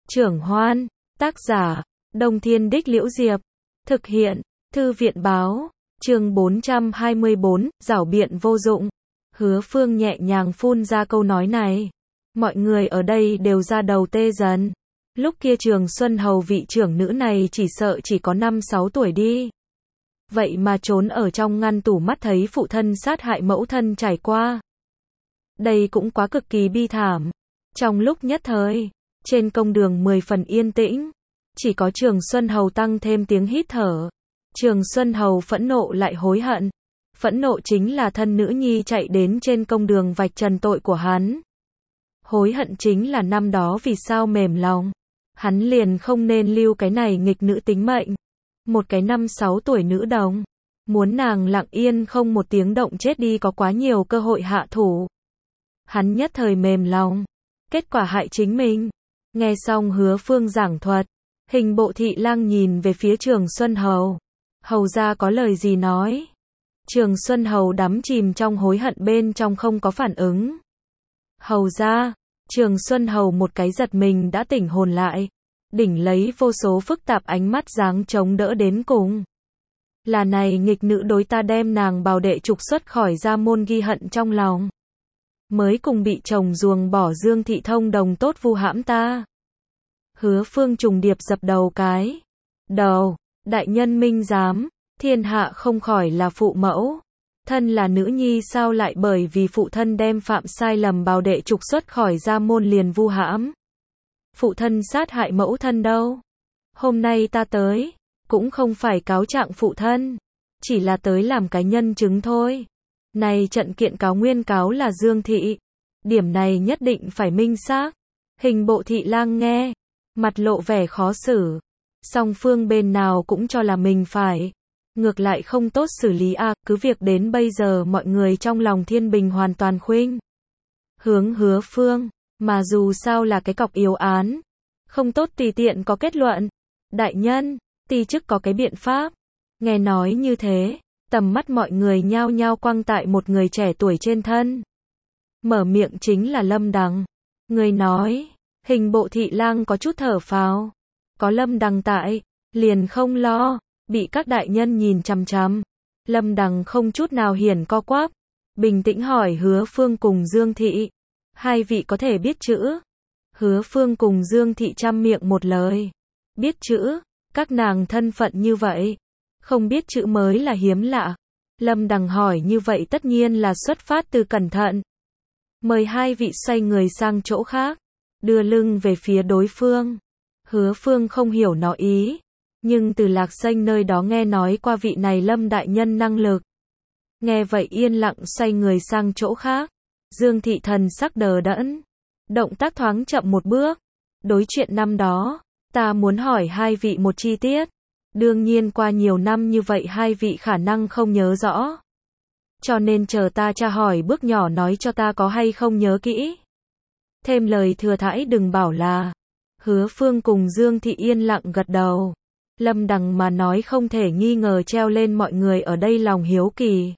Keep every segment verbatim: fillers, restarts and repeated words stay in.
Trưởng Hoan, tác giả, Đông Thiên Đích Liễu Diệp, thực hiện, Thư viện Báo, chương bốn trăm hai mươi bốn, giảo biện vô dụng. Hứa Phương nhẹ nhàng phun ra câu nói này. Mọi người ở đây đều ra đầu tê dần. Lúc kia Trường Xuân Hầu vị trưởng nữ này chỉ sợ chỉ có năm sáu tuổi đi. Vậy mà trốn ở trong ngăn tủ mắt thấy phụ thân sát hại mẫu thân trải qua. Đây cũng quá cực kỳ bi thảm. Trong lúc nhất thời, trên công đường mười phần yên tĩnh, chỉ có Trường Xuân Hầu tăng thêm tiếng hít thở. Trường Xuân Hầu phẫn nộ lại hối hận. Phẫn nộ chính là thân nữ nhi chạy đến trên công đường vạch trần tội của hắn. Hối hận chính là năm đó vì sao mềm lòng. Hắn liền không nên lưu cái này nghịch nữ tính mệnh. Một cái năm sáu tuổi nữ đồng. Muốn nàng lặng yên không một tiếng động chết đi có quá nhiều cơ hội hạ thủ. Hắn nhất thời mềm lòng. Kết quả hại chính mình. Nghe xong Hứa Phương giảng thuật. Hình bộ thị lang nhìn về phía Trường Xuân Hầu. Hầu ra có lời gì nói. Trường Xuân Hầu đắm chìm trong hối hận bên trong không có phản ứng. Hầu ra, Trường Xuân Hầu một cái giật mình đã tỉnh hồn lại. Đỉnh lấy vô số phức tạp ánh mắt dáng chống đỡ đến cùng. Là này nghịch nữ đối ta đem nàng bào đệ trục xuất khỏi gia môn ghi hận trong lòng. Mới cùng bị chồng ruồng bỏ Dương Thị thông đồng tốt vu hãm ta. Hứa Phương trùng điệp dập đầu cái. Đầu, đại nhân minh giám, thiên hạ không khỏi là phụ mẫu. Thân là nữ nhi sao lại bởi vì phụ thân đem phạm sai lầm bào đệ trục xuất khỏi gia môn liền vu hãm. Phụ thân sát hại mẫu thân đâu. Hôm nay ta tới, cũng không phải cáo trạng phụ thân. Chỉ là tới làm cái nhân chứng thôi. Này trận kiện cáo nguyên cáo là Dương Thị. Điểm này nhất định phải minh xác. Hình bộ thị lang nghe. Mặt lộ vẻ khó xử. Song phương bên nào cũng cho là mình phải. Ngược lại không tốt xử lý à, cứ việc đến bây giờ mọi người trong lòng Thiên Bình hoàn toàn khuynh hướng Hứa Phương, mà dù sao là cái cọc yếu án. Không tốt tùy tiện có kết luận. Đại nhân, ti chức có cái biện pháp. Nghe nói như thế, tầm mắt mọi người nhao nhao quăng tại một người trẻ tuổi trên thân. Mở miệng chính là Lâm Đằng. Người nói, hình bộ thị lang có chút thở phào. Có Lâm Đằng tại, liền không lo, bị các đại nhân nhìn chằm chằm. Lâm Đằng không chút nào hiển co quắp, bình tĩnh hỏi Hứa Phương cùng Dương Thị. Hai vị có thể biết chữ? Hứa Phương cùng Dương Thị chăm miệng một lời. Biết chữ, các nàng thân phận như vậy. Không biết chữ mới là hiếm lạ. Lâm Đằng hỏi như vậy tất nhiên là xuất phát từ cẩn thận. Mời hai vị xoay người sang chỗ khác, đưa lưng về phía đối phương. Hứa Phương không hiểu nó ý, nhưng từ Lạc Xanh nơi đó nghe nói qua vị này Lâm đại nhân năng lực. Nghe vậy yên lặng xoay người sang chỗ khác. Dương Thị thần sắc đờ đẫn, động tác thoáng chậm một bước. Đối chuyện năm đó, ta muốn hỏi hai vị một chi tiết. Đương nhiên qua nhiều năm như vậy hai vị khả năng không nhớ rõ. Cho nên chờ ta tra hỏi bước nhỏ nói cho ta có hay không nhớ kỹ. Thêm lời thừa thãi đừng bảo là. Hứa Phương cùng Dương Thị yên lặng gật đầu. Lâm Đằng mà nói không thể nghi ngờ treo lên mọi người ở đây lòng hiếu kỳ.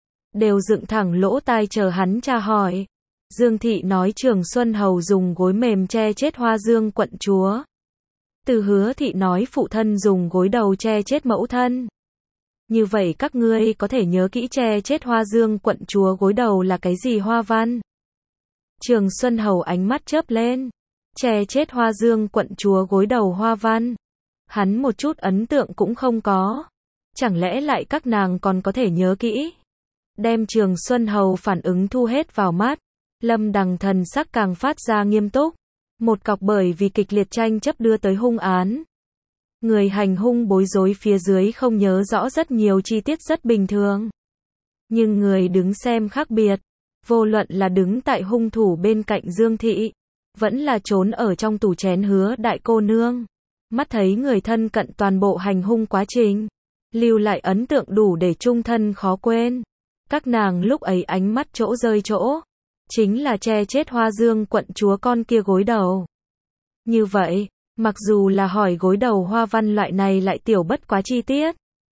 Đều dựng thẳng lỗ tai chờ hắn tra hỏi. Dương Thị nói Trường Xuân Hầu dùng gối mềm che chết Hoa Dương quận chúa. Từ Hứa Thị nói phụ thân dùng gối đầu che chết mẫu thân. Như vậy các ngươi có thể nhớ kỹ che chết Hoa Dương quận chúa gối đầu là cái gì hoa văn? Trường Xuân Hầu ánh mắt chớp lên. Che chết Hoa Dương quận chúa gối đầu hoa văn. Hắn một chút ấn tượng cũng không có. Chẳng lẽ lại các nàng còn có thể nhớ kỹ? Đem Trường Xuân Hầu phản ứng thu hết vào mắt. Lâm Đằng thần sắc càng phát ra nghiêm túc. Một cọc bởi vì kịch liệt tranh chấp đưa tới hung án. Người hành hung bối rối phía dưới không nhớ rõ rất nhiều chi tiết rất bình thường. Nhưng người đứng xem khác biệt. Vô luận là đứng tại hung thủ bên cạnh Dương Thị, vẫn là trốn ở trong tủ chén Hứa đại cô nương. Mắt thấy người thân cận toàn bộ hành hung quá trình. Lưu lại ấn tượng đủ để chung thân khó quên. Các nàng lúc ấy ánh mắt chỗ rơi chỗ. Chính là che chết Hoa Dương quận chúa con kia gối đầu. Như vậy, mặc dù là hỏi gối đầu hoa văn loại này lại tiểu bất quá chi tiết.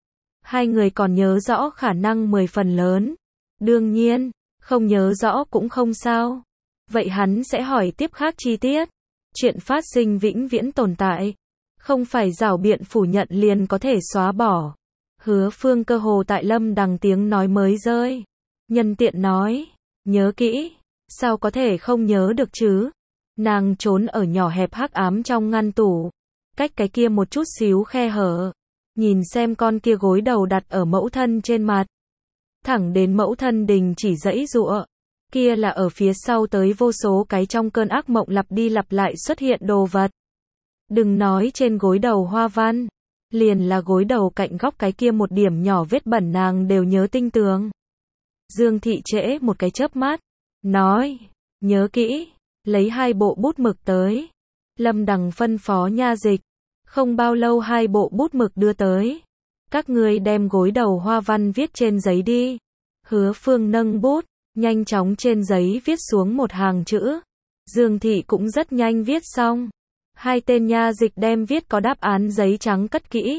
Hai người còn nhớ rõ khả năng mười phần lớn. Đương nhiên, không nhớ rõ cũng không sao. Vậy hắn sẽ hỏi tiếp khác chi tiết. chuyện phát sinh vĩnh viễn tồn tại. Không phải rảo biện phủ nhận liền có thể xóa bỏ. Hứa Phương cơ hồ tại Lâm Đằng tiếng nói mới rơi. Nhân tiện nói, nhớ kỹ, sao có thể không nhớ được chứ? Nàng trốn ở nhỏ hẹp hắc ám trong ngăn tủ, cách cái kia một chút xíu khe hở, nhìn xem con kia gối đầu đặt ở mẫu thân trên mặt. Thẳng đến mẫu thân đình chỉ giãy giụa, kia là ở phía sau tới vô số cái trong cơn ác mộng lặp đi lặp lại xuất hiện đồ vật. Đừng nói trên gối đầu hoa văn, liền là gối đầu cạnh góc cái kia một điểm nhỏ vết bẩn nàng đều nhớ tinh tường. Dương Thị trễ một cái chớp mắt, nói, nhớ kỹ, lấy hai bộ bút mực tới. Lâm Đằng phân phó nha dịch, không bao lâu hai bộ bút mực đưa tới. Các ngươi đem gối đầu hoa văn viết trên giấy đi. Hứa Phương nâng bút, nhanh chóng trên giấy viết xuống một hàng chữ. Dương Thị cũng rất nhanh viết xong. Hai tên nha dịch đem viết có đáp án giấy trắng cất kỹ.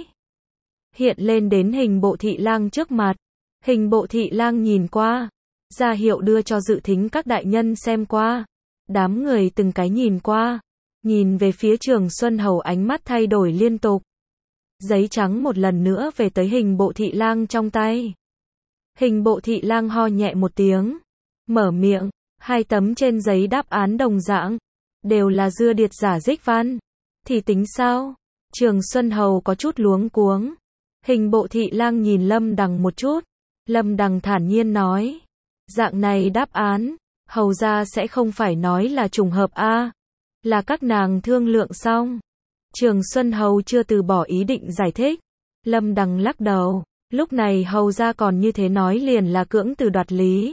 Hiện lên đến hình bộ thị lang trước mặt. Hình bộ thị lang nhìn qua, ra hiệu đưa cho dự thính các đại nhân xem qua. Đám người từng cái nhìn qua, nhìn về phía Trường Xuân Hầu ánh mắt thay đổi liên tục. Giấy trắng một lần nữa về tới hình bộ thị lang trong tay. Hình bộ thị lang ho nhẹ một tiếng, mở miệng, hai tấm trên giấy đáp án đồng dạng, đều là dưa điệt giả dích văn. Thì tính sao? Trường Xuân Hầu có chút luống cuống. Hình bộ thị lang nhìn Lâm Đằng một chút. Lâm Đằng thản nhiên nói, dạng này đáp án, hầu ra sẽ không phải nói là trùng hợp a, là các nàng thương lượng xong. Trường Xuân Hầu chưa từ bỏ ý định giải thích. Lâm Đằng lắc đầu, lúc này hầu ra còn như thế nói liền là cưỡng từ đoạt lý.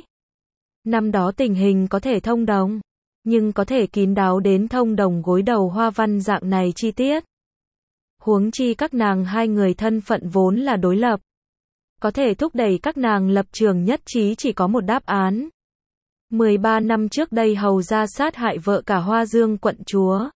Năm đó tình hình có thể thông đồng, nhưng có thể kín đáo đến thông đồng gối đầu hoa văn dạng này chi tiết. Huống chi các nàng hai người thân phận vốn là đối lập. Có thể thúc đẩy các nàng lập trường nhất trí chỉ có một đáp án. mười ba năm trước đây hầu ra sát hại vợ cả Hoa Dương quận chúa.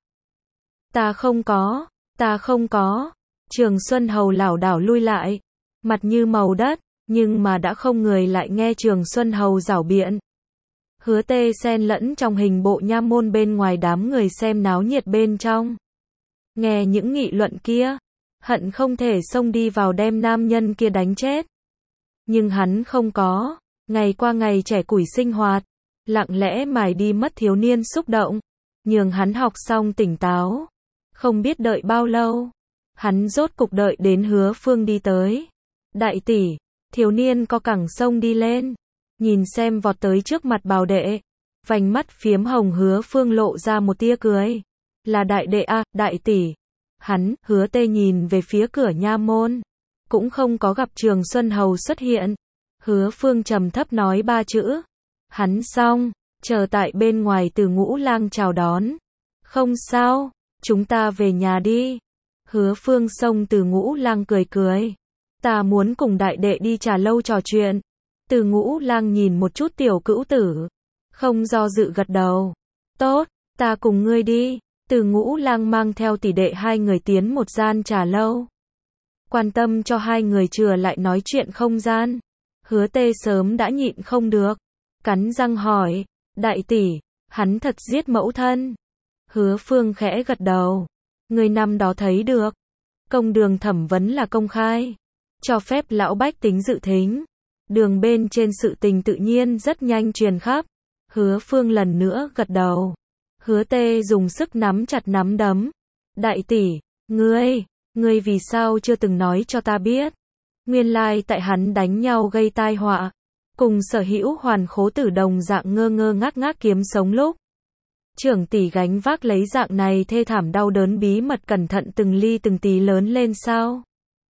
Ta không có, ta không có. Trường Xuân Hầu lảo đảo lui lại, mặt như màu đất, nhưng mà đã không người lại nghe Trường Xuân Hầu giảo biện. Hứa Tê xen lẫn trong hình bộ nha môn bên ngoài đám người xem náo nhiệt bên trong. Nghe những nghị luận kia, hận không thể xông đi vào đem nam nhân kia đánh chết. Nhưng hắn không có, ngày qua ngày trẻ củi sinh hoạt, lặng lẽ mài đi mất thiếu niên xúc động, nhường hắn học xong tỉnh táo. Không biết đợi bao lâu, hắn rốt cục đợi đến Hứa Phương đi tới. Đại tỷ, thiếu niên co cẳng sông đi lên, nhìn xem vọt tới trước mặt Bảo đệ, vành mắt phiếm hồng Hứa Phương lộ ra một tia cười. Là đại đệ a, à, đại tỷ. Hắn, Hứa Tê nhìn về phía cửa nha môn, cũng không có gặp Trường Xuân Hầu xuất hiện. Hứa Phương trầm thấp nói ba chữ. Hắn xong, chờ tại bên ngoài Từ Ngũ Lang chào đón. Không sao, chúng ta về nhà đi. Hứa Phương xông Từ Ngũ Lang cười cười. Ta muốn cùng đại đệ đi trà lâu trò chuyện. Từ Ngũ Lang nhìn một chút tiểu cữu tử, không do dự gật đầu. Tốt, ta cùng ngươi đi. Từ Ngũ Lang mang theo tỷ đệ hai người tiến một gian trà lâu. Quan tâm cho hai người chừa lại nói chuyện không gian. Hứa Tê sớm đã nhịn không được, cắn răng hỏi, đại tỷ, hắn thật giết mẫu thân? Hứa Phương khẽ gật đầu. Người năm đó thấy được, công đường thẩm vấn là công khai, cho phép lão bách tính dự thính. Đường bên trên sự tình tự nhiên rất nhanh truyền khắp. Hứa Phương lần nữa gật đầu. Hứa Tê dùng sức nắm chặt nắm đấm. Đại tỷ, ngươi, ngươi vì sao chưa từng nói cho ta biết? Nguyên lai tại hắn đánh nhau gây tai họa, cùng Sở Hữu Hoàn khố tử đồng dạng ngơ ngơ ngác ngác kiếm sống lúc. Trưởng tỷ gánh vác lấy dạng này thê thảm đau đớn bí mật cẩn thận từng ly từng tí lớn lên sao?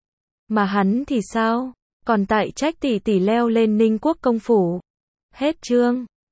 Mà hắn thì sao? Còn tại trách tỷ tỷ leo lên Ninh Quốc công phủ. Hết chương.